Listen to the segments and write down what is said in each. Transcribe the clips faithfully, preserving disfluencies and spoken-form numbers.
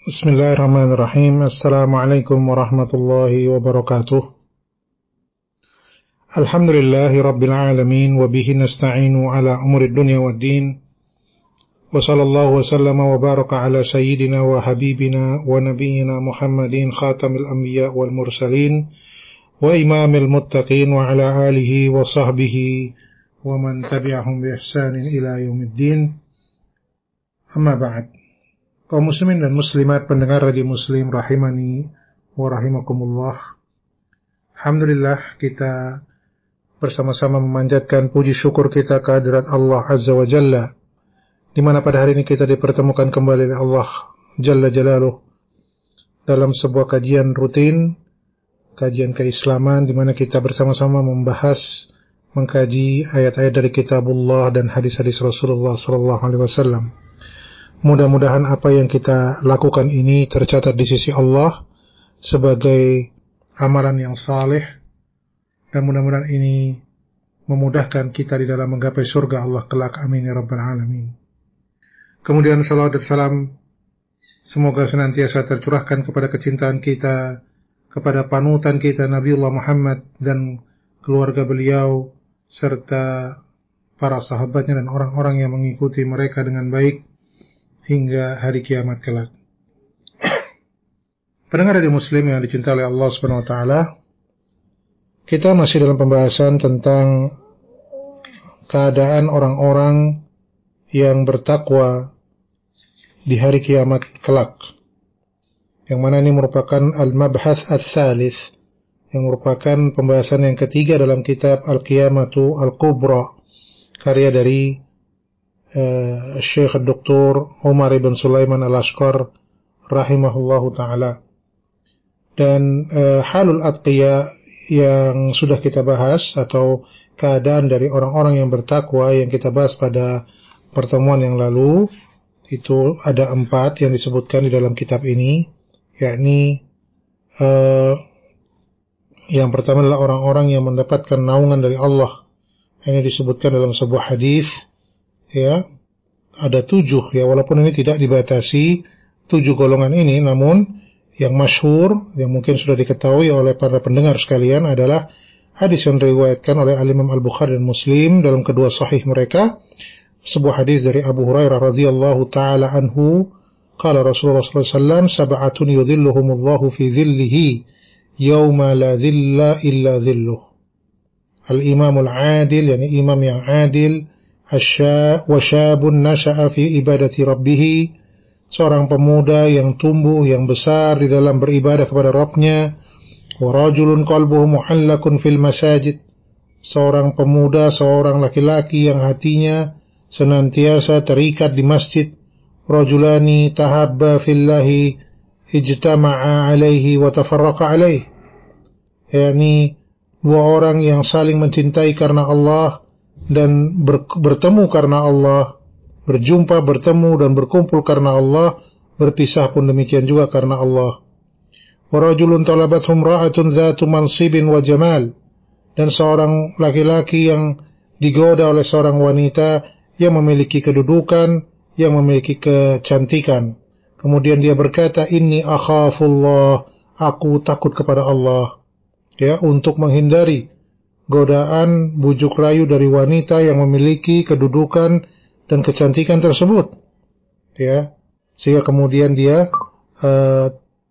Bismillahirrahmanirrahim. Assalamualaikum warahmatullahi wabarakatuh. Alhamdulillahi rabbil alamin, wa bihi nasta'inu ala umurid dunya waddin. Wa sallallahu wa sallama wa baraka ala sayyidina wa habibina wa nabiyyina Muhammadin khatamil anbiya wal mursalin wa imamil muttaqin wa ala alihi wa sahbihi wa man tabi'ahum bi ihsanin ila yaumiddin. Amma ba'd. Kaum muslimin dan muslimat pendengar radio Muslim rahimani wa rahimakumullah. Alhamdulillah, kita bersama-sama memanjatkan puji syukur kita kehadirat Allah Azza wa Jalla, di mana pada hari ini kita dipertemukan kembali oleh Allah Jalla Jalaluh dalam sebuah kajian rutin, kajian keislaman, di mana kita bersama-sama membahas, mengkaji ayat-ayat dari kitabullah dan hadis-hadis Rasulullah sallallahu alaihi wasallam. Mudah-mudahan apa yang kita lakukan ini tercatat di sisi Allah sebagai amalan yang saleh, dan mudah-mudahan ini memudahkan kita di dalam menggapai surga Allah kelak. Amin ya rabbal alamin. Kemudian salawat dan salam semoga senantiasa tercurahkan kepada kecintaan kita kepada panutan kita Nabiullah Muhammad dan keluarga beliau serta para sahabatnya dan orang-orang yang mengikuti mereka dengan baik hingga hari kiamat kelak. Pendengar radio Muslim yang dicintai oleh Allah Subhanahu wa taala, kita masih dalam pembahasan tentang keadaan orang-orang yang bertakwa di hari kiamat kelak, yang mana ini merupakan al-mabhath ats-tsalits, yang merupakan pembahasan yang ketiga dalam kitab Al-Qiyamatu Al-Kubra karya dari Uh, Syekh Doktor Umar ibn Sulaiman Al-Ashqar rahimahullahu ta'ala. Dan uh, halul atqiya yang sudah kita bahas, atau keadaan dari orang-orang yang bertakwa yang kita bahas pada pertemuan yang lalu, itu ada empat yang disebutkan di dalam kitab ini, yakni uh, yang pertama adalah orang-orang yang mendapatkan naungan dari Allah. Ini disebutkan dalam sebuah hadis. Ya, ada tujuh, ya, walaupun ini tidak dibatasi tujuh golongan ini, namun yang masyhur, yang mungkin sudah diketahui oleh para pendengar sekalian adalah hadis yang diriwayatkan oleh Al-Imam Al-Bukhari dan Muslim dalam kedua sahih mereka, sebuah hadis dari Abu Hurairah radhiyallahu taala anhu, qala Rasulullah sallallahu alaihi wasallam, sab'atun yudhilluhumullahu fi dhillihi yawma la dhilla illa dhilluh. Al-imamul adil, yani imam yang adil, Asya wa syabun nasha'a fi ibadati rabbih, seorang pemuda yang tumbuh, yang besar di dalam beribadah kepada Rabbnya. Wa rajulun qalbuhu muhallakun fil masajid, seorang pemuda, seorang laki-laki yang hatinya senantiasa terikat di masjid. Rajulani tahabba fillahi ijtama'a alaihi wa tafarraqa alaihi, yakni dua orang yang saling mencintai karena Allah dan ber, bertemu karena Allah, berjumpa, bertemu dan berkumpul karena Allah, berpisah pun demikian juga karena Allah. Wa rajulun talabathum ra'atun dzatu mansibin wa jamal, dan seorang laki-laki yang digoda oleh seorang wanita yang memiliki kedudukan, yang memiliki kecantikan. Kemudian dia berkata, inni akhafullah, aku takut kepada Allah, ya, untuk menghindari godaan, bujuk rayu dari wanita yang memiliki kedudukan dan kecantikan tersebut, ya, sehingga kemudian dia uh,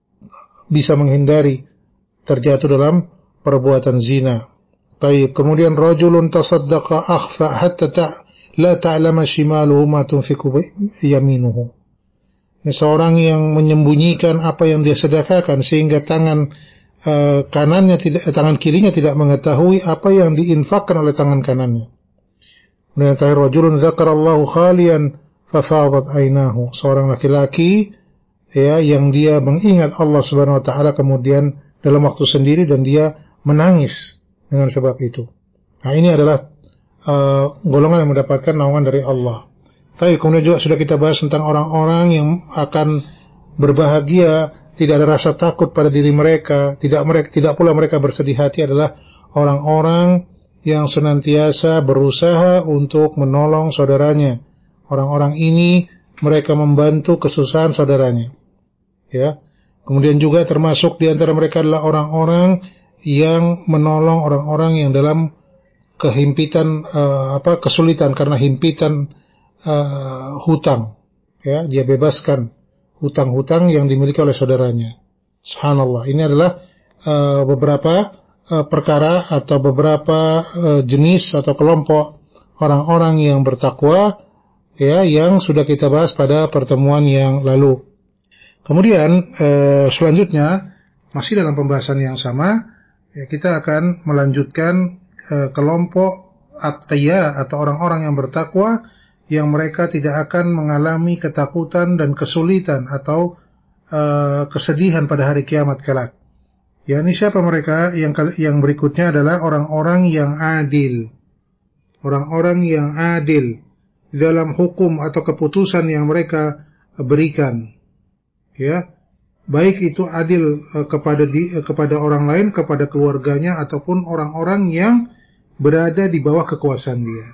bisa menghindari terjatuh dalam perbuatan zina. Baik, kemudian rajulun tasaddaqa akhfa hatta ta' la ta'lama shimaluhu ma tunfiqu yaminuhu. Ini seorang yang menyembunyikan apa yang dia sedekahkan sehingga tangan Uh, kanannya tidak, tangan kirinya tidak mengetahui apa yang diinfakkan oleh tangan kanannya. Kemudian terakhir, rajulun dzakarallahu khalian fafadat ainahu, seorang laki-laki, ya, yang dia mengingat Allah Subhanahu wa taala kemudian dalam waktu sendiri dan dia menangis dengan sebab itu. Nah, ini adalah uh, golongan yang mendapatkan naungan dari Allah. Tapi kemudian juga sudah kita bahas tentang orang-orang yang akan berbahagia, tidak ada rasa takut pada diri mereka, tidak mereka tidak pula mereka bersedih hati, adalah orang-orang yang senantiasa berusaha untuk menolong saudaranya. Orang-orang ini mereka membantu kesusahan saudaranya. Ya. Kemudian juga termasuk di antara mereka adalah orang-orang yang menolong orang-orang yang dalam kehimpitan uh, apa kesulitan karena himpitan uh, hutang. Ya, dia bebaskan hutang-hutang yang dimiliki oleh saudaranya. Subhanallah. Ini adalah uh, beberapa uh, perkara atau beberapa uh, jenis atau kelompok orang-orang yang bertakwa, ya, yang sudah kita bahas pada pertemuan yang lalu. Kemudian uh, selanjutnya masih dalam pembahasan yang sama, ya, kita akan melanjutkan uh, kelompok at-taqiyya atau orang-orang yang bertakwa yang mereka tidak akan mengalami ketakutan dan kesulitan atau uh, kesedihan pada hari kiamat kelak. Ya, ini siapa mereka? Yang yang berikutnya adalah orang-orang yang adil. Orang-orang yang adil di dalam hukum atau keputusan yang mereka berikan. Ya, baik itu adil uh, kepada di, uh, kepada orang lain, kepada keluarganya ataupun orang-orang yang berada di bawah kekuasaan dia.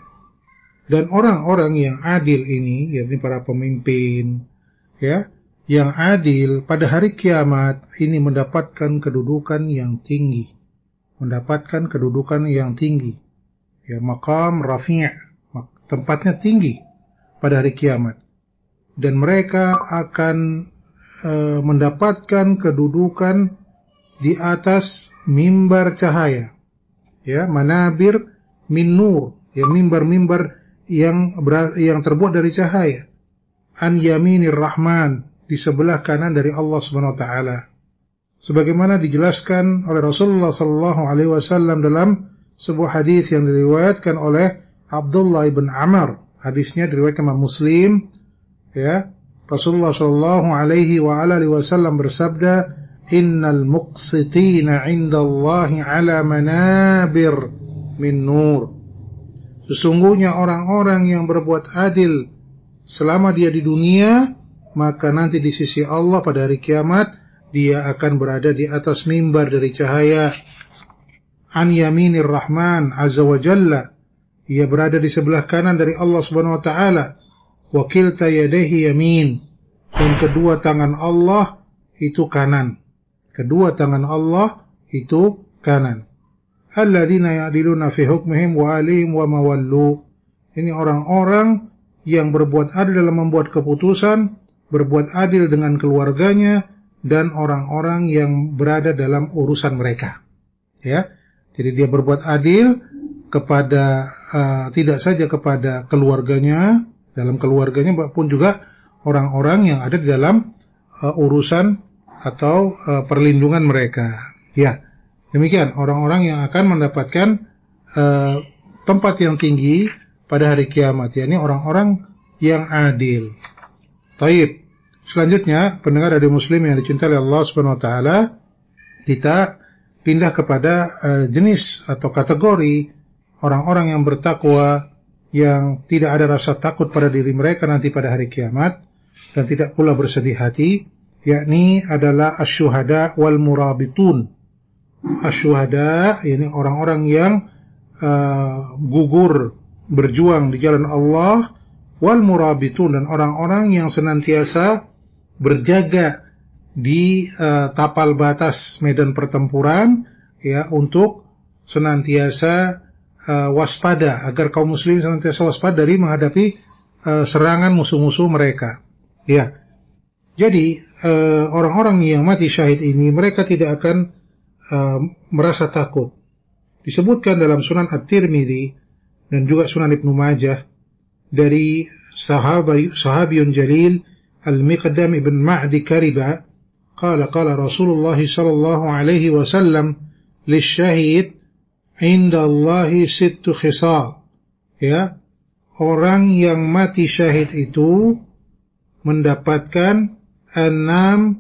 Dan orang-orang yang adil ini, yakni para pemimpin, ya, yang adil pada hari kiamat ini mendapatkan kedudukan yang tinggi, mendapatkan kedudukan yang tinggi, ya, maqam rafi', tempatnya tinggi pada hari kiamat, dan mereka akan e, mendapatkan kedudukan di atas mimbar cahaya, ya, manabir min nur, ya, mimbar-mimbar yang yang terbuat dari cahaya, an yaminir rahman, di sebelah kanan dari Allah Subhanahu wa taala, sebagaimana dijelaskan oleh Rasulullah sallallahu alaihi wasallam dalam sebuah hadis yang diriwayatkan oleh Abdullah ibn Amr. Hadisnya diriwayatkan oleh Muslim, ya. Rasulullah sallallahu alaihi wa alihi wasallam bersabda, innal muqsitina 'indallahi 'ala manabir min nur. Sesungguhnya orang-orang yang berbuat adil selama dia di dunia, maka nanti di sisi Allah pada hari kiamat dia akan berada di atas mimbar dari cahaya, an yaminir rahman azza wa jalla, ia berada di sebelah kanan dari Allah Subhanahu wa taala, wa kilta yadayhi yamin, dan kedua tangan Allah itu kanan, kedua tangan Allah itu kanan. Alladzina ya'diluna fi hukmihim wa alihim wa mawallu. Ini orang-orang yang berbuat adil dalam membuat keputusan, berbuat adil dengan keluarganya, dan orang-orang yang berada dalam urusan mereka. Ya, jadi dia berbuat adil kepada uh, tidak saja kepada keluarganya, dalam keluarganya, maupun juga orang-orang yang ada di dalam uh, urusan atau uh, perlindungan mereka. Ya. Demikian orang-orang yang akan mendapatkan uh, tempat yang tinggi pada hari kiamat, yakni orang-orang yang adil. Taib. Selanjutnya, pendengar radio Muslim yang dicintai oleh Allah Subhanahu wa taala, kita pindah kepada uh, jenis atau kategori orang-orang yang bertakwa yang tidak ada rasa takut pada diri mereka nanti pada hari kiamat dan tidak pula bersedih hati, yakni adalah asyuhada wal murabitun. Asyuhada, ini orang-orang yang uh, gugur berjuang di jalan Allah, wal murabitun, dan orang-orang yang senantiasa berjaga di uh, tapal batas medan pertempuran, ya, untuk senantiasa uh, waspada, agar kaum muslimin senantiasa waspada dari menghadapi uh, serangan musuh-musuh mereka. Ya, jadi uh, orang-orang yang mati syahid ini mereka tidak akan Uh, merasa takut. Disebutkan dalam Sunan At-Tirmidzi dan juga Sunan Ibnu Majah dari sahabi sahabiyun jalil Al-Miqdam ibn Ma'di Kariba, qala qala Rasulullah sallallahu alaihi wasallam lisyahid inda Allahi sittu khisal. Ya, orang yang mati syahid itu mendapatkan enam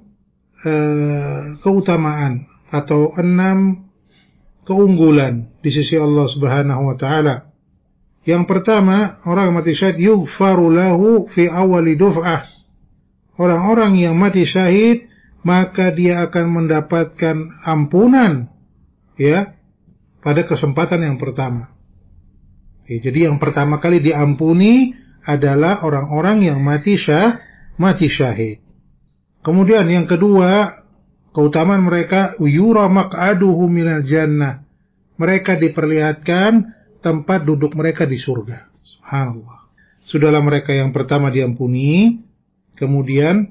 uh, keutamaan atau enam keunggulan di sisi Allah Subhanahu wa taala. Yang pertama, orang yang mati syahid yughfaru lahu fi awali duf'ah. Orang-orang yang mati syahid maka dia akan mendapatkan ampunan, ya, pada kesempatan yang pertama. Ya, jadi yang pertama kali diampuni adalah orang-orang yang mati syah, mati syahid. Kemudian yang kedua, keutamaan mereka, yura maq'aduhu minal jannah. Mereka diperlihatkan tempat duduk mereka di surga. Subhanallah. Sudahlah mereka yang pertama diampuni, kemudian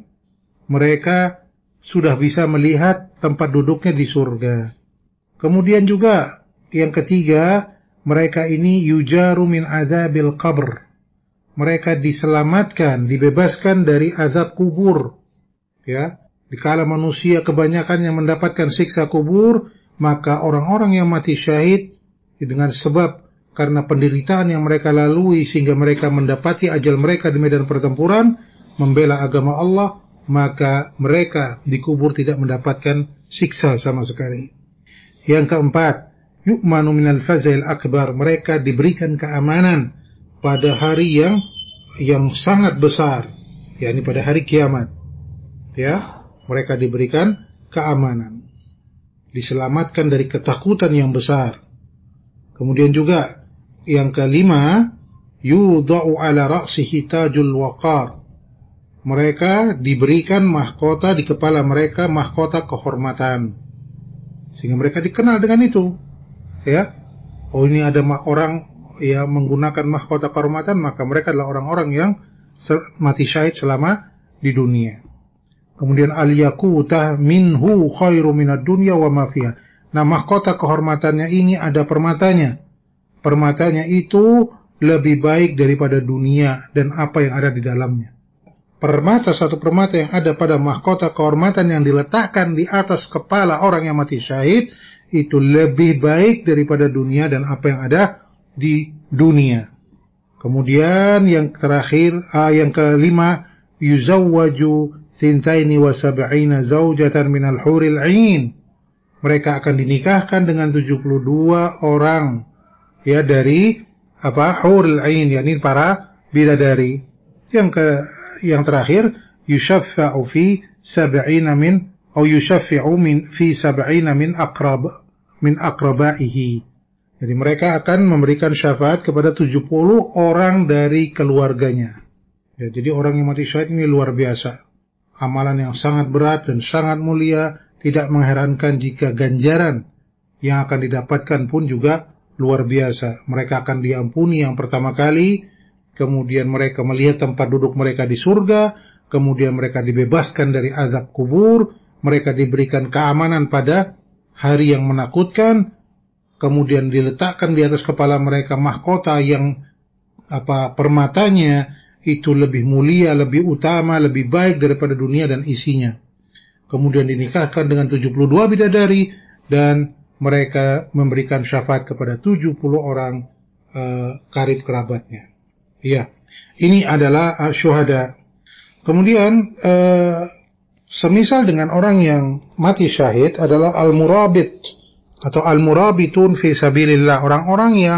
mereka sudah bisa melihat tempat duduknya di surga. Kemudian juga yang ketiga, mereka ini yujaru min azabil qabr. Mereka diselamatkan, dibebaskan dari azab kubur. Ya, dikala manusia kebanyakan yang mendapatkan siksa kubur, maka orang-orang yang mati syahid dengan sebab karena penderitaan yang mereka lalui sehingga mereka mendapati ajal mereka di medan pertempuran membela agama Allah, maka mereka di kubur tidak mendapatkan siksa sama sekali. Yang keempat, yu'manu minal fazail akbar. Mereka diberikan keamanan pada hari yang yang sangat besar, yakni pada hari kiamat. Ya, mereka diberikan keamanan, diselamatkan dari ketakutan yang besar. Kemudian juga yang kelima, yudha'u ala ra'sihi tajul waqar. Mereka diberikan mahkota di kepala mereka, mahkota kehormatan, sehingga mereka dikenal dengan itu. Ya, oh ini ada orang yang menggunakan mahkota kehormatan, maka mereka adalah orang-orang yang mati syahid selama di dunia. Kemudian al-yaqutah minhu khairu minad dunya wa ma fiha. Nah, mahkota kehormatannya ini ada permatanya. Permatanya itu lebih baik daripada dunia dan apa yang ada di dalamnya. Permata, satu permata yang ada pada mahkota kehormatan yang diletakkan di atas kepala orang yang mati syahid, itu lebih baik daripada dunia dan apa yang ada di dunia. Kemudian yang terakhir, ah, yang kelima, yuzawwaju thintaini wa sab'ina zawjatan minal huril 'ain. Mereka akan dinikahkan dengan tujuh puluh dua orang, ya, dari apa? Huril 'ain, yakni para bidadari. Yang ke yang terakhir, yushaffa'u fi sab'ina min atau yushaffi'u min fi sab'ina min aqrab min aqrabaihi. Jadi mereka akan memberikan syafaat kepada tujuh puluh orang dari keluarganya. Ya, jadi orang yang mati syahid ini luar biasa. Amalan yang sangat berat dan sangat mulia, tidak mengherankan jika ganjaran yang akan didapatkan pun juga luar biasa. Mereka akan diampuni yang pertama kali, kemudian mereka melihat tempat duduk mereka di surga, kemudian mereka dibebaskan dari azab kubur, mereka diberikan keamanan pada hari yang menakutkan, kemudian diletakkan di atas kepala mereka mahkota yang apa permatanya itu lebih mulia, lebih utama, lebih baik daripada dunia dan isinya. Kemudian dinikahkan dengan tujuh puluh dua bidadari dan mereka memberikan syafaat kepada tujuh puluh orang uh, karib kerabatnya. Iya, ini adalah uh, syuhada. Kemudian uh, semisal dengan orang yang mati syahid adalah al-murabit atau al-murabitun fi sabilillah, orang-orang yang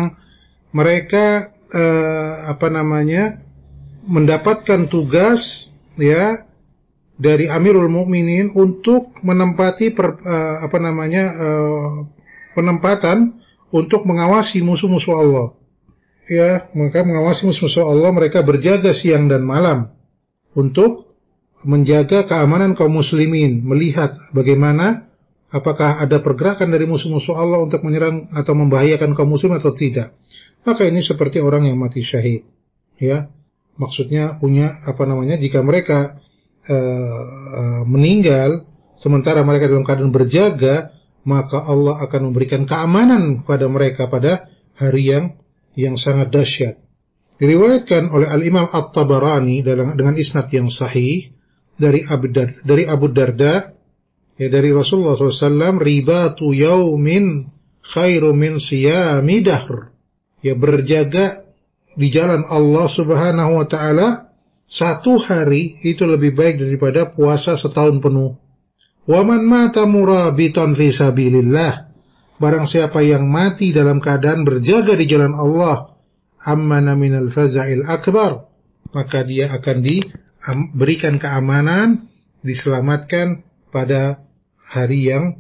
mereka uh, apa namanya mendapatkan tugas, ya, dari Amirul Mukminin untuk menempati per, uh, apa namanya uh, penempatan untuk mengawasi musuh-musuh Allah. Ya, mereka mengawasi musuh-musuh Allah, mereka berjaga siang dan malam untuk menjaga keamanan kaum muslimin, melihat bagaimana apakah ada pergerakan dari musuh-musuh Allah untuk menyerang atau membahayakan kaum muslim atau tidak. Maka ini seperti orang yang mati syahid. Ya. Maksudnya punya apa namanya, jika mereka uh, uh, meninggal sementara mereka dalam keadaan berjaga, maka Allah akan memberikan keamanan kepada mereka pada hari yang yang sangat dahsyat. Diriwayatkan oleh Al-Imam At-Tabarani dengan isnad yang sahih dari Abu Darda, dari Abu Darda, ya, dari Rasulullah shallallahu alaihi wasallam, ribatu yaumin khairu min siyami dahr. Ya, berjaga di jalan Allah Subhanahu wa taala satu hari itu lebih baik daripada puasa setahun penuh. Wa man mata murabitan fi sabilillah, barang siapa yang mati dalam keadaan berjaga di jalan Allah, ammana minal faza'il akbar, maka dia akan diberikan keamanan, diselamatkan pada hari yang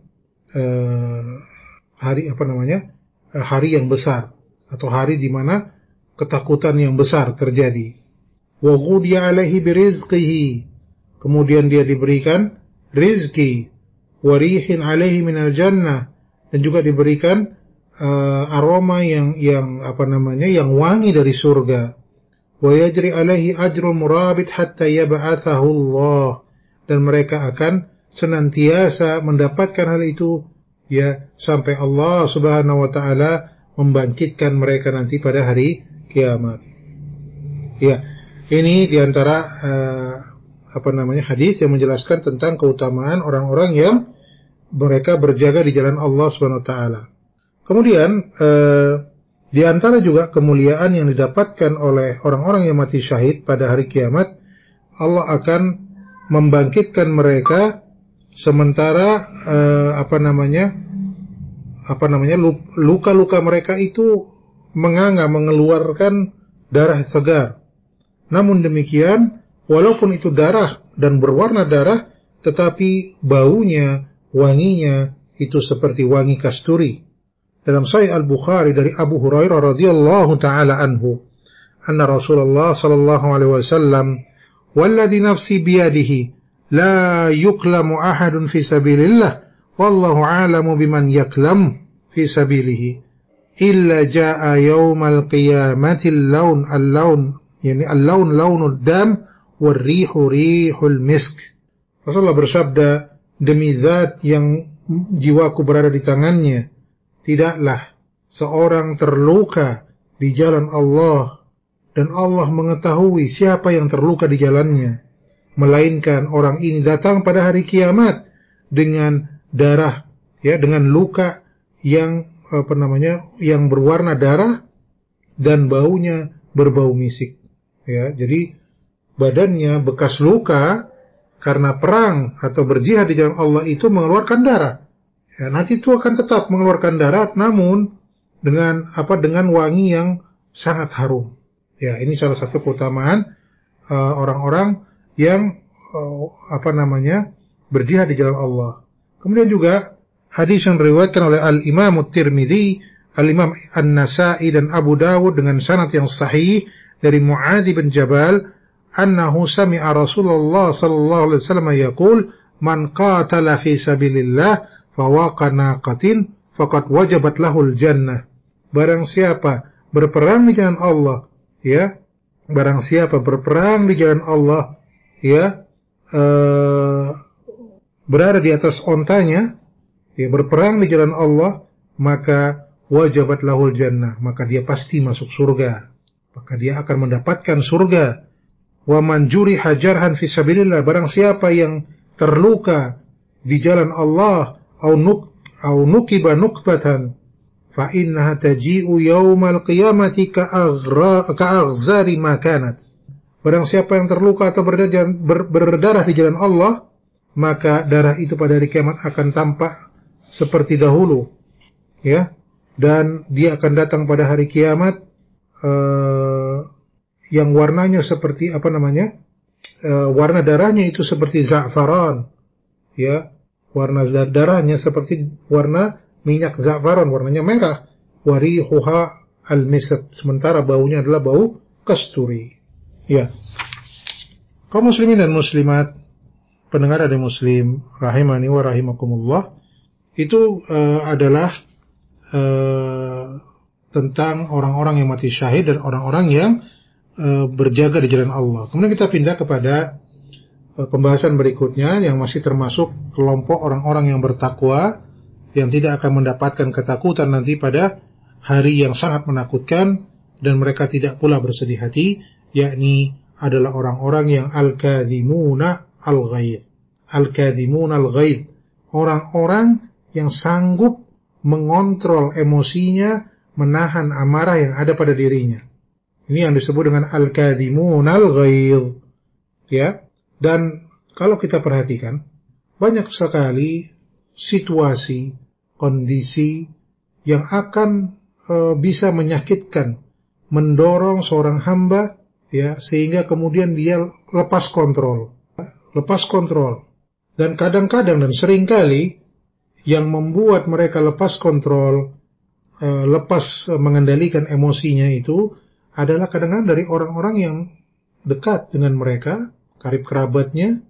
uh, hari apa namanya uh, hari yang besar, atau hari di mana ketakutan yang besar terjadi. Wa ghudiya alaihi birizqihi, kemudian dia diberikan rizki, warihin alaihi minal jannah, dan juga diberikan uh, aroma yang yang apa namanya yang wangi dari surga. Wa yajri alaihi ajrul murabit hatta yab'athahu Allah, dan mereka akan senantiasa mendapatkan hal itu ya sampai Allah Subhanahu wa taala membangkitkan mereka nanti pada hari kiamat. Ya, ini diantara uh, apa namanya hadis yang menjelaskan tentang keutamaan orang-orang yang mereka berjaga di jalan Allah Subhanahu wa taala. Kemudian uh, di antara juga kemuliaan yang didapatkan oleh orang-orang yang mati syahid pada hari kiamat, Allah akan membangkitkan mereka sementara uh, apa namanya apa namanya luka-luka mereka itu menganga, mengeluarkan darah segar. Namun demikian, walaupun itu darah dan berwarna darah, tetapi baunya, wanginya itu seperti wangi kasturi. Dalam Sahih Al-Bukhari dari Abu Hurairah radhiyallahu taala anhu, anna Rasulullah sallallahu alaihi wasallam, "Walladhi nafsi biyadihi, la yuklamu ahadun fi sabilillah, wallahu a'lamu biman yaklam fi sabilihi, illa jaa'a yawmal qiyamati al-lawn al-lawn, yani al-lawn launul dam, war-rihu rihul misk." Rasulullah bersabda, demi zat yang jiwaku berada di tangannya, tidaklah seorang terluka di jalan Allah dan Allah mengetahui siapa yang terluka di jalannya, melainkan orang ini datang pada hari kiamat dengan darah, ya, dengan luka yang apa namanya, yang berwarna darah dan baunya berbau misik. Ya, jadi badannya bekas luka karena perang atau berjihad di jalan Allah itu mengeluarkan darah. Ya, nanti itu akan tetap mengeluarkan darah, namun dengan apa? Dengan wangi yang sangat harum. Ya, ini salah satu keutamaan uh, orang-orang yang uh, apa namanya berjihad di jalan Allah. Kemudian juga hadis yang diriwayatkan oleh Al-Imam At-Tirmidzi, Al-Imam An-Nasa'i dan Abu Dawud dengan sanad yang sahih dari Mu'adz bin Jabal, annahu sami'a Rasulullah sallallahu alaihi wasallam yaqul, man qatala fi sabilillah fawaqa naqatin faqad wajabat lahul jannah. Barang siapa berperang di jalan Allah, ya, barang siapa berperang di jalan Allah, ya, uh, berada di atas ontanya, ya, berperang di jalan Allah, maka wajabat lahul jannah, maka dia pasti masuk surga, maka dia akan mendapatkan surga. Wa man juriha jarhan fi sabilillah, barang siapa yang terluka di jalan Allah, au nuk au nukiba nukbatan, fa innaha taji'u yaumal qiyamati ka'aghzari ma kanat. Barang siapa yang terluka atau berdarah, ber, berdarah di jalan Allah, maka darah itu pada hari kiamat akan tampak seperti dahulu, ya, dan dia akan datang pada hari kiamat uh, yang warnanya seperti apa namanya, uh, warna darahnya itu seperti za'faran, ya, warna darahnya seperti warna minyak za'faran, warnanya merah. Warihuha al-misk, sementara baunya adalah bau kasturi. Ya, kaum muslimin dan muslimat, pendengar dari Muslim rahimani wa rahimakumullah, itu uh, adalah uh, tentang orang-orang yang mati syahid dan orang-orang yang uh, berjaga di jalan Allah. Kemudian kita pindah kepada pembahasan berikutnya yang masih termasuk kelompok orang-orang yang bertakwa, yang tidak akan mendapatkan ketakutan nanti pada hari yang sangat menakutkan, dan mereka tidak pula bersedih hati, yakni adalah orang-orang yang al-kadhimuna al-ghaidh. Al-kadhimuna al-ghaidh, orang-orang yang sanggup mengontrol emosinya, menahan amarah yang ada pada dirinya. Ini yang disebut dengan al-kadhimuna al-ghaidh, ya. Dan kalau kita perhatikan, banyak sekali situasi, kondisi yang akan e, bisa menyakitkan, mendorong seorang hamba, ya, sehingga kemudian dia lepas kontrol, lepas kontrol. Dan kadang-kadang dan seringkali yang membuat mereka lepas kontrol, e, lepas mengendalikan emosinya itu adalah kadang-kadang dari orang-orang yang dekat dengan mereka, karib kerabatnya,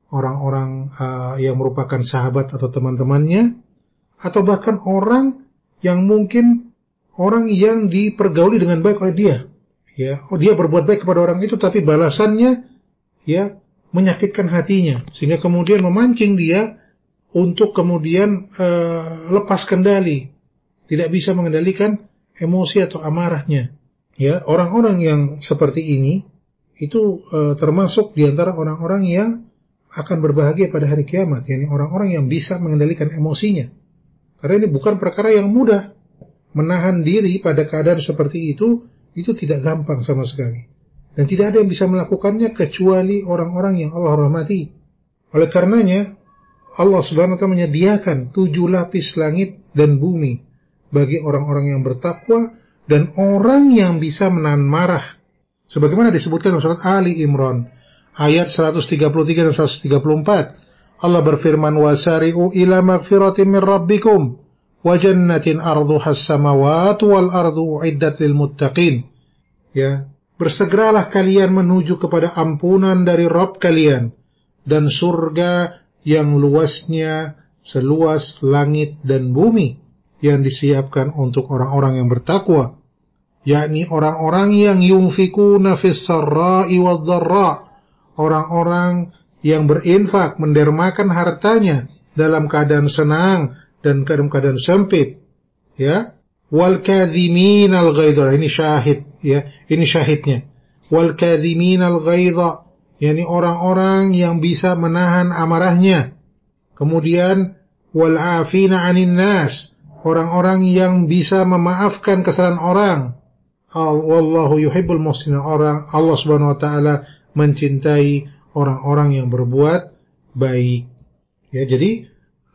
orang-orang uh, yang merupakan sahabat atau teman-temannya, atau bahkan orang yang mungkin orang yang dipergauli dengan baik oleh dia. Ya, oh dia berbuat baik kepada orang itu, tapi balasannya ya menyakitkan hatinya, sehingga kemudian memancing dia untuk kemudian uh, lepas kendali, tidak bisa mengendalikan emosi atau amarahnya. Ya, orang-orang yang seperti ini itu uh, termasuk di antara orang-orang yang akan berbahagia pada hari kiamat, yakni orang-orang yang bisa mengendalikan emosinya. Karena ini bukan perkara yang mudah. Menahan diri pada keadaan seperti itu, itu tidak gampang sama sekali. Dan tidak ada yang bisa melakukannya kecuali orang-orang yang Allah rahmati. Oleh karenanya, Allah subhanahu wa ta'ala menyediakan tujuh lapis langit dan bumi bagi orang-orang yang bertakwa dan orang yang bisa menahan marah. Sebagaimana disebutkan dalam surat Ali Imran ayat seratus tiga puluh tiga dan seratus tiga puluh empat. Allah berfirman, "Wasari'u ila magfiratin min rabbikum wa jannatin arduhas samawati wal ardu uiddat lil muttaqin." Ya, bersegeralah kalian menuju kepada ampunan dari Rabb kalian dan surga yang luasnya seluas langit dan bumi yang disiapkan untuk orang-orang yang bertakwa, yakni orang-orang yang yunfikuna fis sarra'i wad dharra, orang-orang yang berinfak, mendermakan hartanya dalam keadaan senang dan dalam keadaan sempit. Ya, wal kadhiminal ghaidha, ini syahid ya, ini syahidnya. Wal kadhiminal ghaidha, yakni orang-orang yang bisa menahan amarahnya. Kemudian wal afina 'anil nas, orang-orang yang bisa memaafkan kesalahan orang. Wallahu yuhibbul muhsinin, orang Allah Subhanahu wa taala mencintai orang-orang yang berbuat baik. Ya, jadi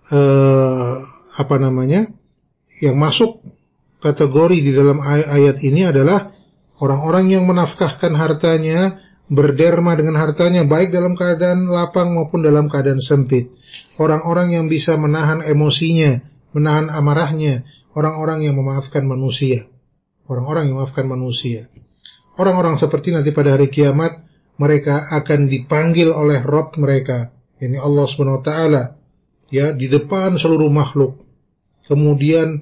eh, apa namanya? Yang masuk kategori di dalam ayat ini adalah orang-orang yang menafkahkan hartanya, berderma dengan hartanya baik dalam keadaan lapang maupun dalam keadaan sempit. Orang-orang yang bisa menahan emosinya, menahan amarahnya, orang-orang yang memaafkan manusia. Orang-orang yang memaafkan manusia. Orang-orang seperti nanti pada hari kiamat mereka akan dipanggil oleh Rabb mereka, yakni Allah Subhanahu wa taala, ya, di depan seluruh makhluk. Kemudian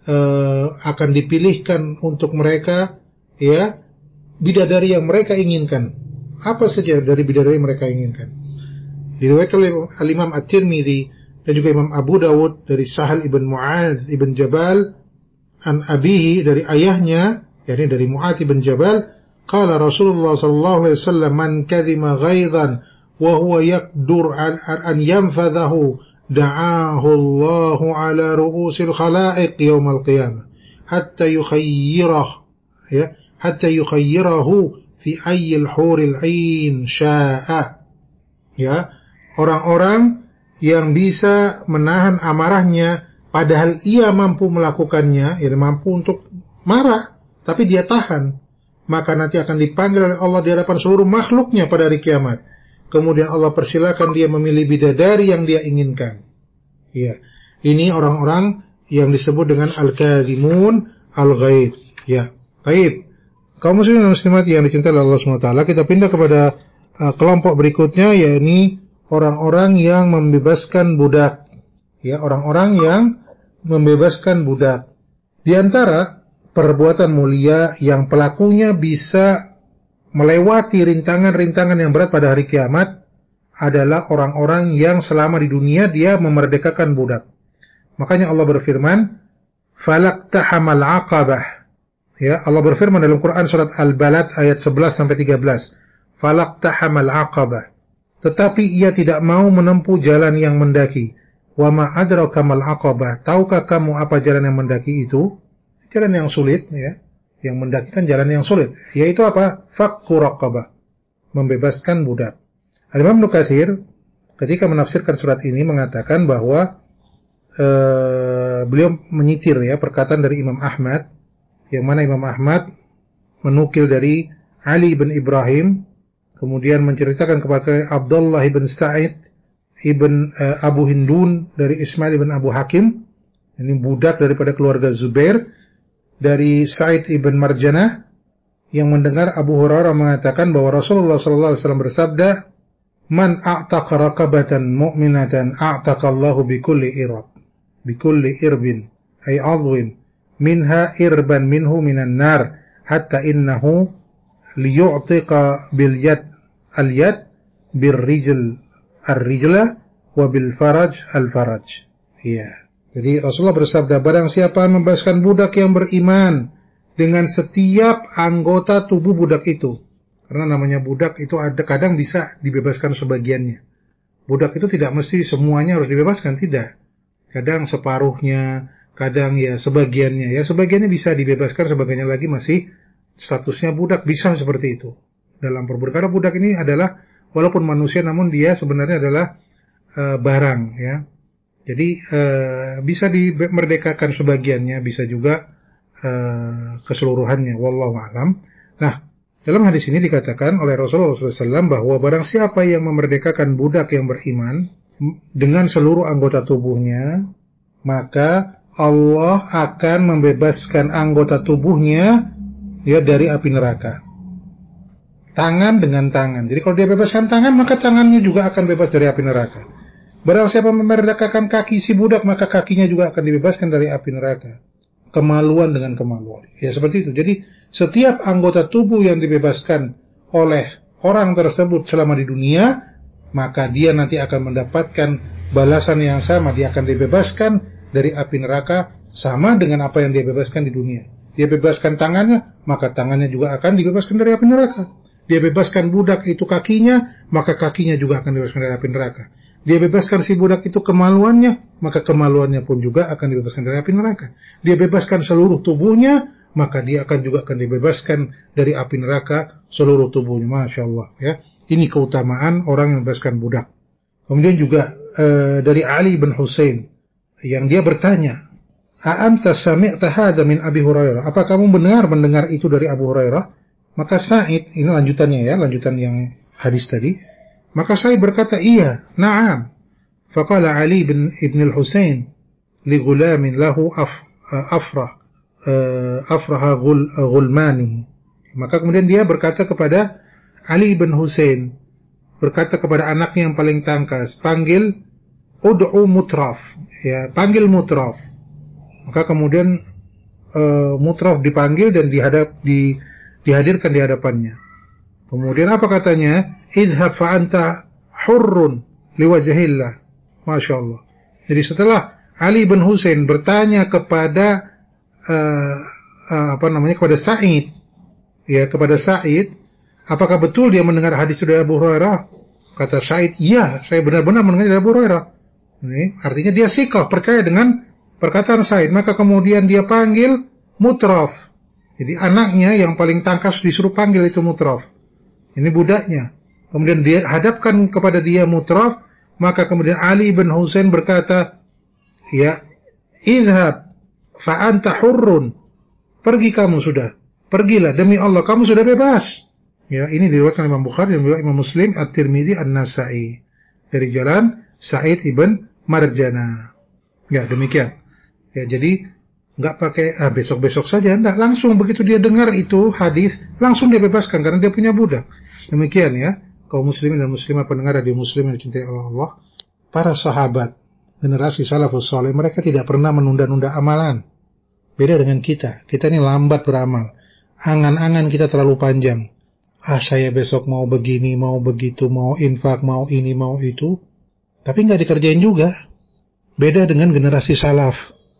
eh, akan dipilihkan untuk mereka, ya, bidadari yang mereka inginkan. Apa saja dari bidadari yang mereka inginkan. Diriwayatkan oleh Al-Imam At-Tirmidzi dan juga Imam Abu Dawud dari Sahal ibn Mu'adz ibn Jabal an abihi, dari ayahnya, yakni dari Mu'adz ibn Jabal, qala Rasulullah sallallahu alaihi wasallam, man kadhima ghaidhan wa huwa yaqdur an, an yanfadhahu da'ahu Allah ala ru'usil khalaiq yawmal qiyamah hatta yukhayyirahu, ya, hatta yukhayyirahu fi ayyil huril 'ain sya'a. Ya, orang-orang yang bisa menahan amarahnya padahal ia mampu melakukannya, ia mampu untuk marah tapi dia tahan, maka nanti akan dipanggil oleh Allah di hadapan seluruh makhluknya pada hari kiamat. Kemudian Allah persilakan dia memilih bidadari yang dia inginkan. Ya, ini orang-orang yang disebut dengan al-kadhimun al-ghaid. Ya, baik. Kaum muslimin dan muslimat yang dicintai oleh Allah subhanahu wa taala, kita pindah kepada uh, kelompok berikutnya, yakni orang-orang yang membebaskan budak. Ya, orang-orang yang membebaskan budak. Di antara perbuatan mulia yang pelakunya bisa melewati rintangan-rintangan yang berat pada hari kiamat adalah orang-orang yang selama di dunia dia memerdekakan budak. Makanya Allah berfirman, "Falaqtahamal 'aqabah." Ya, Allah berfirman dalam Quran surat Al-Balad ayat sebelas sampai tiga belas. "Falaqtahamal 'aqabah." Tetapi ia tidak mau menempuh jalan yang mendaki. "Wa ma adraka mal 'aqabah." Tahukah kamu apa jalan yang mendaki itu? Jalan yang sulit, ya. Yang mendaki kan jalan yang sulit, yaitu apa? Fakku raqabah, membebaskan budak. Al-Imam Ibnu Katsir ketika menafsirkan surat ini mengatakan bahwa ee, beliau menyitir, ya, perkataan dari Imam Ahmad, yang mana Imam Ahmad menukil dari Ali bin Ibrahim, kemudian menceritakan kepada Abdullah bin Sa'id ibn uh, Abu Hindun dari Ismail bin Abu Hakim, ini budak daripada keluarga Zubair, dari Sa'id ibn Marjanah yang mendengar Abu Hurairah mengatakan bahwa Rasulullah sallallahu alaihi wasallam bersabda, man a'taqa raqabatan mu'minatan a'taqallahu bikulli irab bikulli irbin ay adwin minha irban minhu minan nar hatta innahu liyu'tiqa bil yad al yad bir rijl ar rijla wa bil faraj al faraj. Ya. Jadi Rasulullah bersabda, barang siapa membebaskan budak yang beriman dengan setiap anggota tubuh budak itu. Karena namanya budak itu ada kadang bisa dibebaskan sebagiannya. Budak itu tidak mesti semuanya harus dibebaskan, tidak. Kadang separuhnya, kadang ya sebagiannya. Ya sebagiannya bisa dibebaskan, sebagiannya lagi masih statusnya budak, bisa seperti itu. Dalam perbudak, karena budak ini adalah walaupun manusia namun dia sebenarnya adalah uh, barang, ya. Jadi uh, bisa dimerdekakan sebagiannya, bisa juga uh, keseluruhannya. Wallahu a'lam. Nah, dalam hadis ini dikatakan oleh Rasulullah shallallahu alaihi wasallam bahwa barang siapa yang memerdekakan budak yang beriman dengan seluruh anggota tubuhnya, maka Allah akan membebaskan anggota tubuhnya ya dari api neraka. Tangan dengan tangan. Jadi kalau dia bebaskan tangan, maka tangannya juga akan bebas dari api neraka. Barang siapa memerdekakan kaki si budak, maka kakinya juga akan dibebaskan dari api neraka. Kemaluan dengan kemaluan. Ya seperti itu. Jadi setiap anggota tubuh yang dibebaskan oleh orang tersebut selama di dunia, maka dia nanti akan mendapatkan balasan yang sama. Dia akan dibebaskan dari api neraka sama dengan apa yang dia bebaskan di dunia. Dia bebaskan tangannya, maka tangannya juga akan dibebaskan dari api neraka. Dia bebaskan budak itu kakinya, maka kakinya juga akan dibebaskan dari api neraka. Dia bebaskan si budak itu kemaluannya, maka kemaluannya pun juga akan dibebaskan dari api neraka. Dia bebaskan seluruh tubuhnya, maka dia akan juga akan dibebaskan dari api neraka seluruh tubuhnya. Masya Allah, ya. Ini keutamaan orang yang membebaskan budak. Kemudian juga e, dari Ali bin Husain yang dia bertanya, "A'anta sami'ta hadza min Abi Hurairah?" Apa kamu benar mendengar itu dari Abu Hurairah? Maka Sa'id, ini lanjutannya ya, lanjutan yang hadis tadi. Maka Sa'id berkata, "Iya, na'am." Faqala Ali bin Ibn al-Husain li ghulamin lahu af, afrah afraha ghul, ghulmani. Maka kemudian dia berkata kepada Ali bin Husain, berkata kepada anaknya yang paling tangkas, panggil ud'u mutraf, ya, panggil mutraf. Maka kemudian uh, mutraf dipanggil dan dihadap di dihadirkan di hadapannya. Kemudian apa katanya? Idhab fa anta hurrun liwajhillah. Masya Allah. Jadi setelah Ali bin Husain bertanya kepada uh, uh, apa namanya kepada Sa'id, ya kepada Sa'id, apakah betul dia mendengar hadis dari Abu Hurairah? Kata Sa'id, iya, saya benar-benar mendengar dari Abu Hurairah. Ini artinya dia siqah, percaya dengan perkataan Sa'id. Maka kemudian dia panggil mutraf. Jadi anaknya yang paling tangkas disuruh panggil itu mutraf. Ini budaknya. Kemudian dia hadapkan kepada dia mutraf, maka kemudian Ali bin Husain berkata, ya, idhab fa anta hurrun. Pergi kamu sudah. Pergilah demi Allah, kamu sudah bebas. Ya, ini diriwayatkan Imam Bukhari dan juga Imam Muslim, At-Tirmidzi, An-Nasa'i. Dari jalan Sa'id ibn Marjana. Ya, demikian. Ya, jadi enggak pakai ah, besok-besok saja, enggak, langsung begitu dia dengar itu hadis, langsung dia bebaskan karena dia punya budak. Demikian ya, kaum muslimin dan muslimah pendengar radio Muslim yang dicintai oleh Allah, para sahabat, generasi salafus saleh, mereka tidak pernah menunda-nunda amalan. Beda dengan kita. Kita ini lambat beramal. Angan-angan kita terlalu panjang. Ah, saya besok mau begini, mau begitu, mau infak, mau ini, mau itu. Tapi enggak dikerjain juga. Beda dengan generasi salaf.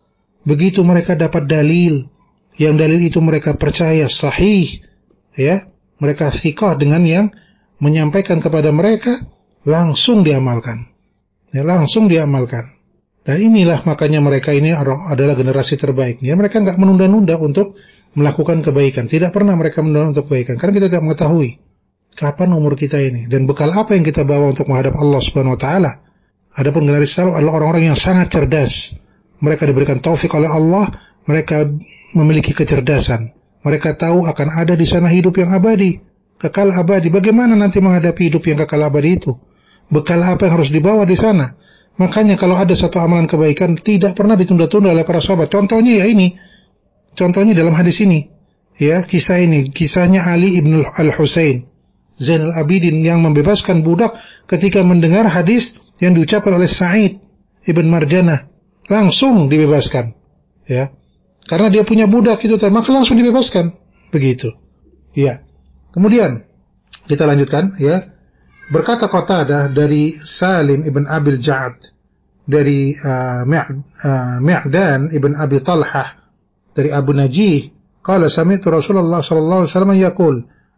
Begitu mereka dapat dalil, yang dalil itu mereka percaya sahih, ya, mereka thiqah dengan yang menyampaikan kepada mereka, langsung diamalkan, ya, langsung diamalkan. Dan inilah makanya mereka ini adalah generasi terbaik. Ya, mereka enggak menunda-nunda untuk melakukan kebaikan. Tidak pernah mereka menunda untuk kebaikan, karena kita tidak mengetahui kapan umur kita ini dan bekal apa yang kita bawa untuk menghadap Allah Subhanahu wa taala. Adapun generasi salaf adalah orang-orang yang sangat cerdas. Mereka diberikan taufik oleh Allah, mereka memiliki kecerdasan. Mereka tahu akan ada di sana hidup yang abadi, kekal abadi. Bagaimana nanti menghadapi hidup yang kekal abadi itu? Bekal apa yang harus dibawa di sana? Makanya kalau ada satu amalan kebaikan tidak pernah ditunda-tunda oleh para sahabat. Contohnya ya ini. Contohnya dalam hadis ini. Ya, kisah ini, kisahnya Ali ibn al-Husain. Zainal Abidin yang membebaskan budak ketika mendengar hadis yang diucapkan oleh Sa'id Ibn Marjanah, langsung dibebaskan, ya, karena dia punya budak itu, maka langsung dibebaskan, begitu, ya. Kemudian kita lanjutkan, ya. Berkata Qatadah dari Salim Ibn Abil Ja'ad, dari uh, Mi'dan Ibn Abi Talhah, dari Abu Najih, qala sami'tu Rasulullah sallallahu alaihi wasallam yaqul,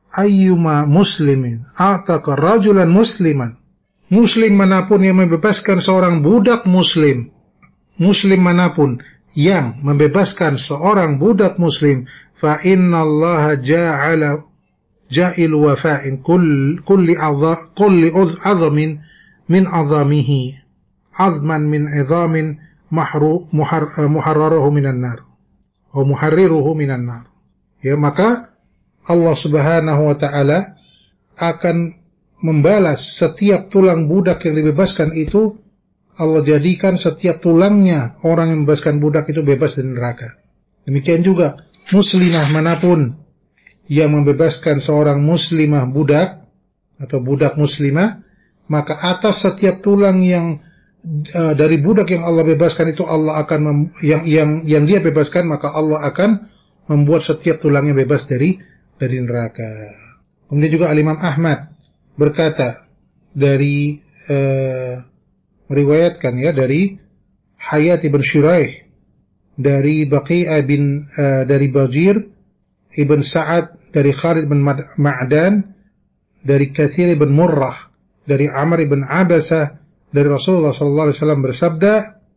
ayyuma muslimin a'taqa rajulan musliman, muslim manapun yang membebaskan seorang budak muslim, muslim manapun yang membebaskan seorang budak muslim, fa innallaha ja'ala ja'il wafa'in kull kulli adha kulli adhamin min adhamihi azman min idhamin mahru muhar, muharraruhu minan nar atau muharriruhu minan nar. Ya, maka Allah Subhanahu wa taala akan membalas setiap tulang budak yang dibebaskan itu, Allah jadikan setiap tulangnya orang yang membebaskan budak itu bebas dari neraka. Demikian juga muslimah manapun yang membebaskan seorang muslimah budak atau budak muslimah, maka atas setiap tulang yang uh, dari budak yang Allah bebaskan itu, Allah akan mem, yang yang yang dia bebaskan, maka Allah akan membuat setiap tulangnya bebas dari dari neraka. Kemudian juga Al-Imam Ahmad berkata dari uh, meriwayatkan, ya, dari Hayat ibn Shuraih, dari Baqi'ah bin uh, dari Bajir ibn Sa'ad, dari Khalid bin Ma'dan, dari Kathir bin Murrah, dari Amr bin Abasah, dari Rasulullah sallallahu alaihi wasallam bersabda,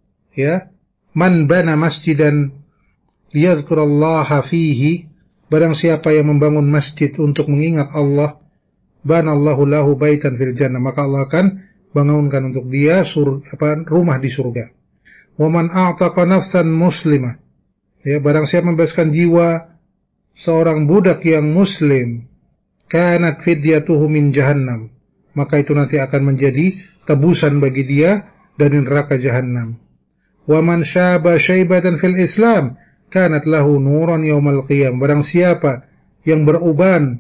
ya, man bana masjidan liyadhkurallaha fihi, barang siapa yang membangun masjid untuk mengingat Allah, banallahu lahu baitan fil jannah, maka Allah akan bangunkan untuk dia surga, apa, rumah di surga. Wa man a'taqa nafsan muslimah, ya, barang siapa membebaskan jiwa seorang budak yang muslim, kanat fidyatuhu min jahannam, maka itu nanti akan menjadi tebusan bagi dia dari neraka jahannam. Wa man syaba syaibatan fil Islam, kanat lahu nuran yaumal qiyam, barang siapa yang beruban,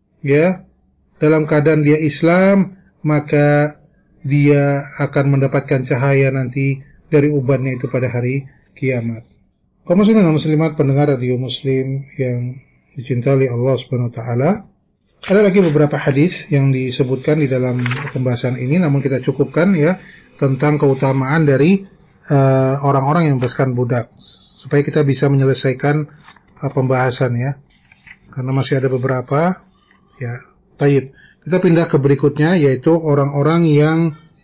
ya, dalam keadaan dia Islam, maka dia akan mendapatkan cahaya nanti dari ubannya itu pada hari kiamat. Kaum muslimin dan muslimat pendengar radio Muslim yang dicintai Allah Subhanahu wa taala, ada lagi beberapa hadis yang disebutkan di dalam pembahasan ini, namun kita cukupkan, ya, tentang keutamaan dari uh, orang-orang yang membebaskan budak, supaya kita bisa menyelesaikan uh, pembahasan, ya, karena masih ada beberapa, ya. Baik, kita pindah ke berikutnya, yaitu orang-orang yang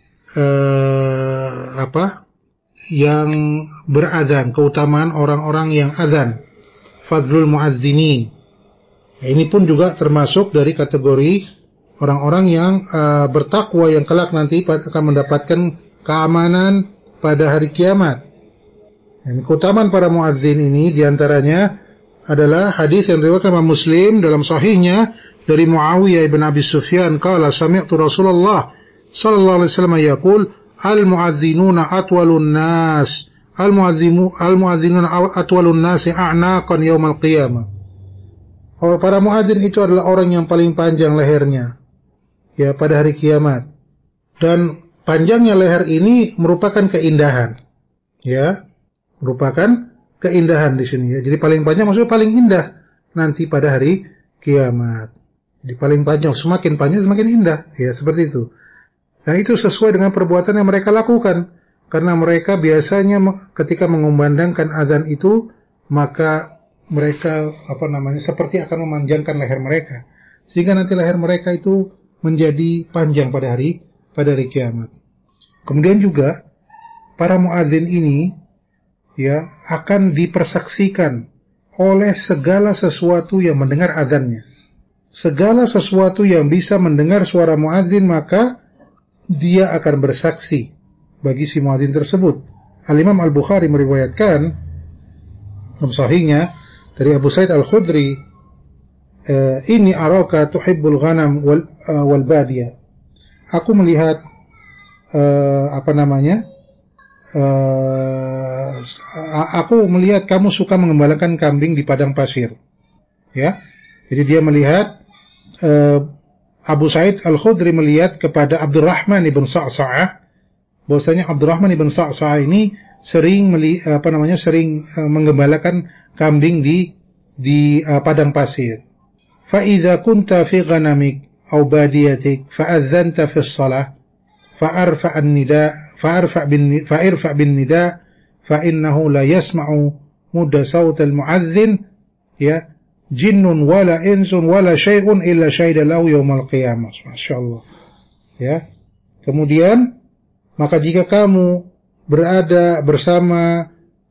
uh, apa? yang beradzan, keutamaan orang-orang yang adzan, fadlul muadzinin. Ya, ini pun juga termasuk dari kategori orang-orang yang uh, bertakwa, yang kelak nanti akan mendapatkan keamanan pada hari kiamat. Dan keutamaan para muadzin ini diantaranya adalah hadis yang diriwayatkan Imam Muslim dalam sahihnya dari Muawiyah ibn Abi Sufyan, qala sami'tu Rasulullah sallallahu alaihi wasallam yaqul, al-muadzinuna atwalun nas, al-muadzinu al-muadzinuna atwalun nasi a'naqan yaumal qiyamah. Orang para muadzin itu adalah orang yang paling panjang lehernya, ya, pada hari kiamat. Dan panjangnya leher ini merupakan keindahan, ya, merupakan keindahan di sini, ya. Jadi paling panjang maksudnya paling indah nanti pada hari kiamat. Jadi paling panjang, semakin panjang semakin indah, ya, seperti itu. Dan itu sesuai dengan perbuatan yang mereka lakukan, karena mereka biasanya ketika mengumandangkan azan itu, maka mereka apa namanya seperti akan memanjangkan leher mereka, sehingga nanti leher mereka itu menjadi panjang pada hari pada hari kiamat. Kemudian juga para muadzin ini, ya, akan dipersaksikan oleh segala sesuatu yang mendengar azannya. Segala sesuatu yang bisa mendengar suara muadzin, maka dia akan bersaksi bagi si muadzin tersebut. Al-Imam Al-Bukhari meriwayatkan dalam sahihnya dari Abu Sa'id Al-Khudri, ini araka tuhibbul ghanam wal, uh, wal badiyah. Aku melihat uh, apa namanya uh, aku melihat kamu suka mengembalakan kambing di padang pasir, ya. Jadi dia melihat uh, Abu Sa'id Al-Khudri melihat kepada Abdurrahman ibn Sa'sa'ah, bahwasanya Abdurrahman ibn Sa'sa'ah ini sering meli, apa namanya sering uh, menggembalakan kambing di di uh, padang pasir. Fa idza kunta fi ghanamik aw badiyatik fa adzanta fi shalah fa arfa an-nida fa arfa bin fa irfa bin nida fa innahu la yasma'u mudda saut al-mu'adhdhin ya jinnun wala insun wala syai'un illa syahida lahu yaumal qiyamah. Masyaallah. Ya. Kemudian maka jika kamu berada bersama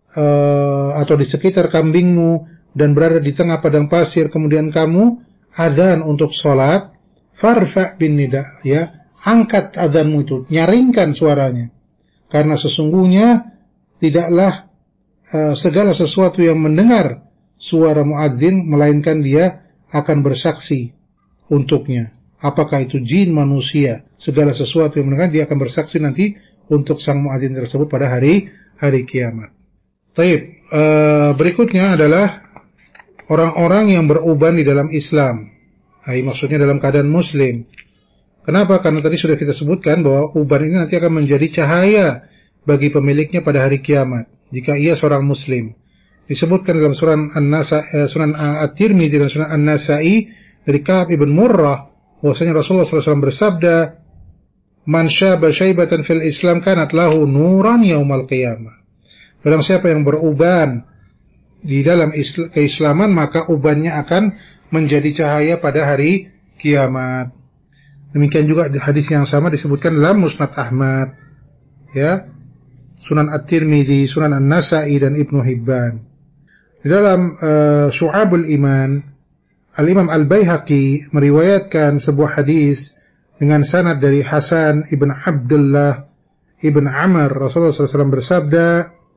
uh, atau di sekitar kambingmu dan berada di tengah padang pasir, kemudian kamu adzan untuk salat, farfa bin nida, ya, angkat adzanmu itu, nyaringkan suaranya. Karena sesungguhnya tidaklah uh, segala sesuatu yang mendengar suara muadzin melainkan dia akan bersaksi untuknya. Apakah itu jin, manusia, segala sesuatu yang mendengar dia akan bersaksi nanti untuk sang muadzin tersebut pada hari hari kiamat. Baik, uh, berikutnya adalah orang-orang yang beruban di dalam Islam. Hai, maksudnya dalam keadaan muslim. Kenapa? Karena tadi sudah kita sebutkan bahwa uban ini nanti akan menjadi cahaya bagi pemiliknya pada hari kiamat jika ia seorang muslim. Disebutkan dalam Sunan An-Nasa'i, Sunan At-Tirmidzi dan Sunan An-Nasa'i dari Ka'ab ibn Murrah, bahwasanya Rasulullah sallallahu alaihi wasallam bersabda, "Man syaba syaibatan fil Islam kanat lahu nuran yaumal qiyamah." Barang siapa yang beruban di dalam keislaman, maka ubannya akan menjadi cahaya pada hari kiamat. Demikian juga hadis yang sama disebutkan dalam Musnad Ahmad, ya, Sunan At-Tirmidzi, Sunan An-Nasa'i dan Ibnu Hibban. Di dalam uh, Syu'abul Iman, Al-Imam Al-Baihaqi meriwayatkan sebuah hadis dengan sanad dari Hasan ibn Abdullah ibn Amr. Rasulullah sallallahu alaihi wasallam bersabda,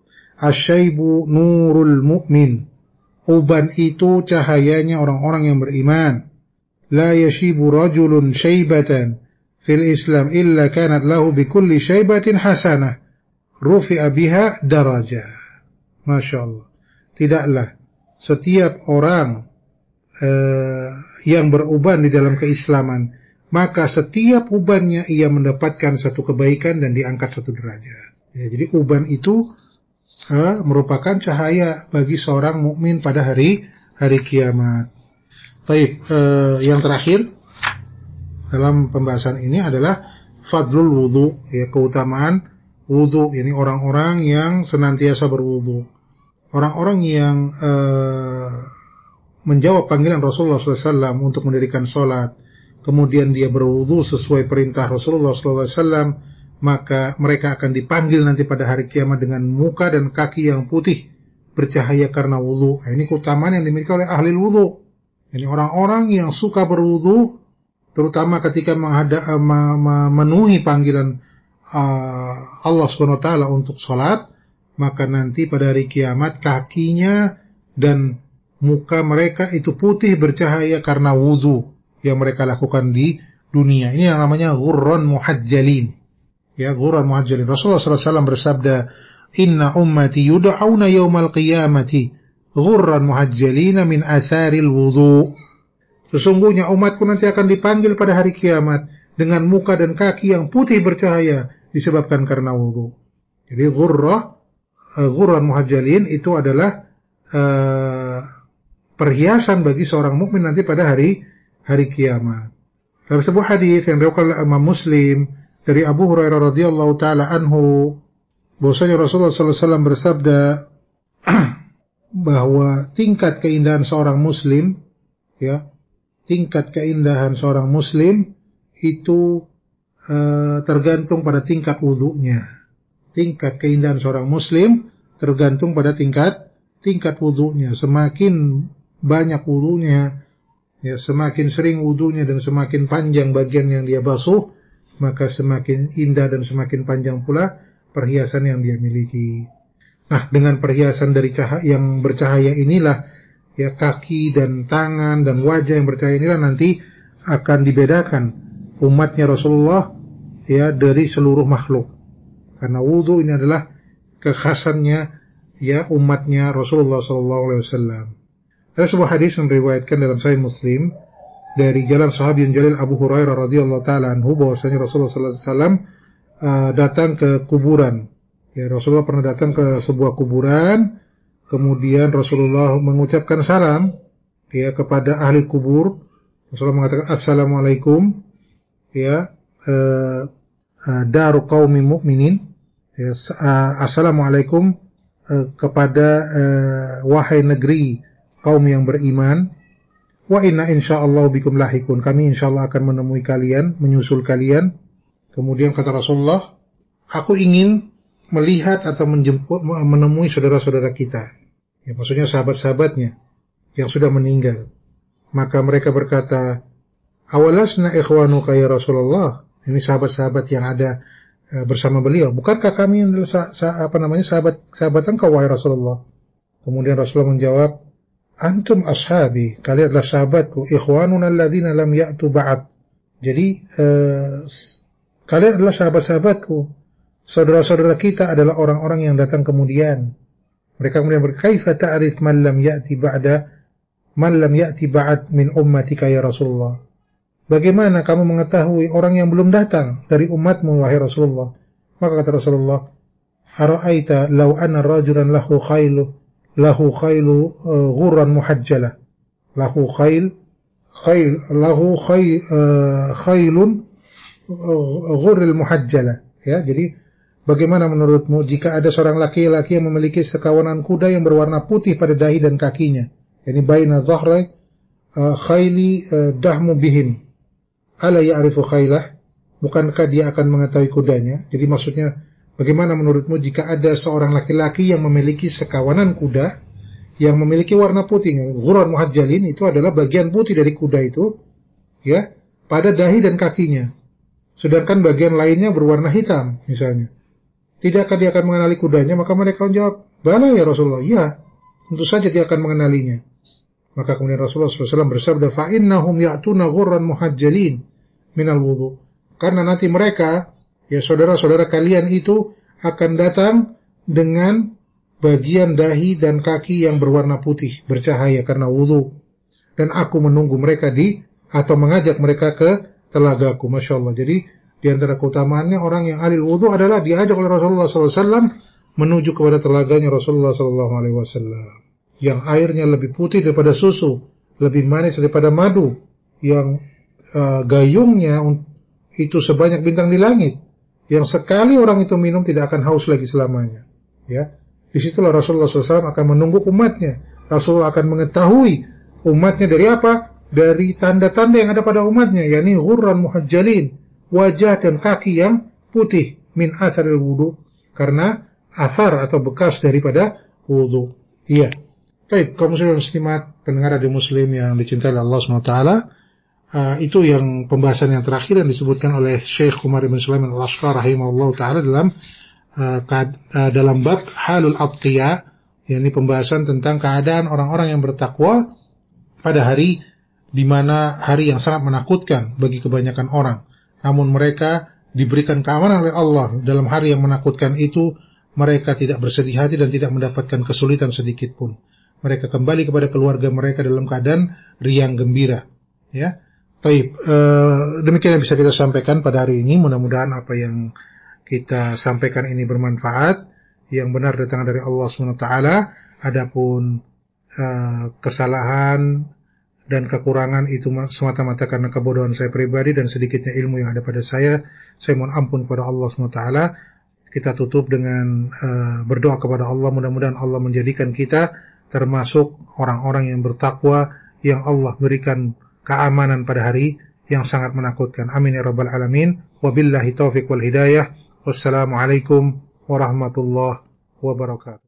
"Asyaibu nurul mu'min." Uban itu cahayanya orang-orang yang beriman. La yashibu rajulun syaibatan fil Islam illa kanat lahu bikulli syaibatin hasanah rufi'a biha darajah. Masya Allah. Tidaklah setiap orang uh, yang beruban di dalam keislaman, maka setiap ubannya ia mendapatkan satu kebaikan dan diangkat satu derajat. Ya, jadi uban itu uh, merupakan cahaya bagi seorang mukmin pada hari hari kiamat. Baik, uh, yang terakhir dalam pembahasan ini adalah fadlul wudu, ya, keutamaan wudu. Ini orang-orang yang senantiasa berwudu. Orang-orang yang uh, menjawab panggilan Rasulullah sallallahu alaihi wasallam untuk mendirikan sholat, kemudian dia berwudu sesuai perintah Rasulullah sallallahu alaihi wasallam, maka mereka akan dipanggil nanti pada hari kiamat dengan muka dan kaki yang putih bercahaya karena wudu. Nah, ini keutamaan yang dimiliki oleh ahli wudu. Ini orang-orang yang suka berwudu, terutama ketika menghadap, uh, memenuhi panggilan uh, Allah subhanahu wa taala untuk sholat, maka nanti pada hari kiamat kakinya dan muka mereka itu putih bercahaya karena wudu yang mereka lakukan di dunia. Ini yang namanya ghurran muhajjalin. Ya, ghurran muhajjalin. Rasulullah sallallahu alaihi wasallam bersabda, "Inna ummati yud'auna yaumal qiyamati ghurran muhajjalin min atharil wudu." Sesungguhnya umatku nanti akan dipanggil pada hari kiamat dengan muka dan kaki yang putih bercahaya disebabkan karena wudu. Jadi ghurrah Ghurran muhajjalin itu adalah uh, perhiasan bagi seorang mukmin nanti pada hari hari kiamat. Dalam sebuah hadis yang diriwayatkan oleh Imam Muslim dari Abu Hurairah radhiyallahu taala anhu, bahwasanya Rasulullah sallallahu alaihi wasallam bersabda bahwa tingkat keindahan seorang muslim, ya, tingkat keindahan seorang muslim itu uh, tergantung pada tingkat wudunya. Tingkat keindahan seorang muslim tergantung pada tingkat tingkat wudunya. Semakin banyak wudunya, ya, semakin sering wudunya dan semakin panjang bagian yang dia basuh, maka semakin indah dan semakin panjang pula perhiasan yang dia miliki. Nah, dengan perhiasan dari cahaya yang bercahaya inilah, ya, kaki dan tangan dan wajah yang bercahaya inilah nanti akan dibedakan umatnya Rasulullah, ya, dari seluruh makhluk. Karena wudu ini adalah kekhasannya, ya, umatnya Rasulullah sallallahu alaihi wasallam. Ada sebuah hadis yang diriwayatkan dalam Sahih Muslim dari jalan sahabi yang jalil Abu Hurairah radhiyallahu taala anhu bahwasanya Rasulullah sallallahu alaihi wasallam uh, datang ke kuburan. Ya, Rasulullah pernah datang ke sebuah kuburan, kemudian Rasulullah mengucapkan salam ya kepada ahli kubur. Rasulullah mengatakan assalamualaikum ya uh, uh, daru qaumi mu'minin ya, uh, assalamualaikum uh, kepada uh, wahai negeri kaum yang beriman. Wa inna insyaallah bikum lahikun, kami insyaallah akan menemui kalian, menyusul kalian. Kemudian kata Rasulullah, aku ingin melihat atau menjemput menemui saudara-saudara kita. Ya, maksudnya sahabat-sahabatnya yang sudah meninggal. Maka mereka berkata, awalasna ikhwanuka ya Rasulullah. Ini sahabat-sahabat yang ada uh, bersama beliau. Bukankah kami adalah sa- apa namanya sahabat sahabat engkau wahai Rasulullah? Kemudian Rasulullah menjawab, antum ashabi, kalian adalah sahabatku, ikhwanuna alladzina lam ya'tu ba'd. Jadi uh, kalian adalah sahabat-sahabatku. Saudara-saudara kita adalah orang-orang yang datang kemudian. Mereka kemudian berkata, kaifa ta'rif man lam ya'ti ba'da man lam ya'ti ba'd min ummatika ya Rasulullah? Bagaimana kamu mengetahui orang yang belum datang dari umatmu wahai Rasulullah? Maka kata Rasulullah, ara'aita law anna rajulan lahu khailu lahu khailu uh, ghurran muhajjalah. Lahu khail khail lahu khail uh, khailun uh, ghurril muhajjalah. Ya, jadi bagaimana menurutmu jika ada seorang laki-laki yang memiliki sekawanan kuda yang berwarna putih pada dahi dan kakinya? Yani baina dhahri uh, khayli uh, dahmu bihim. Ala ya'rifu khaylah? Bukankah dia akan mengetahui kudanya? Jadi maksudnya, bagaimana menurutmu jika ada seorang laki-laki yang memiliki sekawanan kuda yang memiliki warna putih? Ghurran muhajjalin itu adalah bagian putih dari kuda itu, ya, pada dahi dan kakinya. Sedangkan bagian lainnya berwarna hitam, misalnya. Tidakkah dia akan mengenali kudanya? Maka mereka menjawab, bala ya Rasulullah, iya, tentu saja dia akan mengenalinya. Maka kemudian Rasulullah shallallahu alaihi wasallam bersabda, fa'innahum ya'tuna ghurran muhajjalin minal wudu. Karena nanti mereka, ya saudara-saudara kalian itu akan datang dengan bagian dahi dan kaki yang berwarna putih, bercahaya karena wudu. Dan aku menunggu mereka di, atau mengajak mereka ke telagaku. Masya Allah. Jadi di antara keutamaannya orang yang ahli wudu adalah diajak oleh Rasulullah shallallahu alaihi wasallam menuju kepada telaganya Rasulullah shallallahu alaihi wasallam, yang airnya lebih putih daripada susu, lebih manis daripada madu, yang uh, gayungnya itu sebanyak bintang di langit, yang sekali orang itu minum tidak akan haus lagi selamanya. Ya, disitulah Rasulullah shallallahu alaihi wasallam akan menunggu umatnya. Rasulullah akan mengetahui umatnya dari apa? Dari tanda-tanda yang ada pada umatnya, yakni ghurran muhajjalin, wajah dan kaki yang putih, min atharil wudu, karena athar atau bekas daripada wudu. Iya. Baik, kaum muslimin dan muslimat, pendengar radio Muslim yang dicintai Allah subhanahu wa taala, uh, itu yang pembahasan yang terakhir yang disebutkan oleh Syekh Umar bin Sulaiman Al-Ashqar rahimahullah taala dalam uh, kad, uh, dalam bab halul atqiya, yakni pembahasan tentang keadaan orang-orang yang bertakwa pada hari di mana hari yang sangat menakutkan bagi kebanyakan orang. Namun mereka diberikan keamanan oleh Allah dalam hari yang menakutkan itu, mereka tidak bersedih hati dan tidak mendapatkan kesulitan sedikit pun. Mereka kembali kepada keluarga mereka dalam keadaan riang gembira. Ya, baik. Uh, demikian yang bisa kita sampaikan pada hari ini. Mudah-mudahan apa yang kita sampaikan ini bermanfaat. Yang benar datang dari Allah subhanahu wa taala. Adapun uh, kesalahan dan kekurangan itu semata-mata karena kebodohan saya pribadi dan sedikitnya ilmu yang ada pada saya. Saya mohon ampun kepada Allah subhanahu wa taala. Kita tutup dengan uh, berdoa kepada Allah. Mudah-mudahan Allah menjadikan kita termasuk orang-orang yang bertakwa, yang Allah berikan keamanan pada hari yang sangat menakutkan. Amin ya rabbal alamin. Wabillahi taufiq wal hidayah. Wassalamualaikum warahmatullahi wabarakatuh.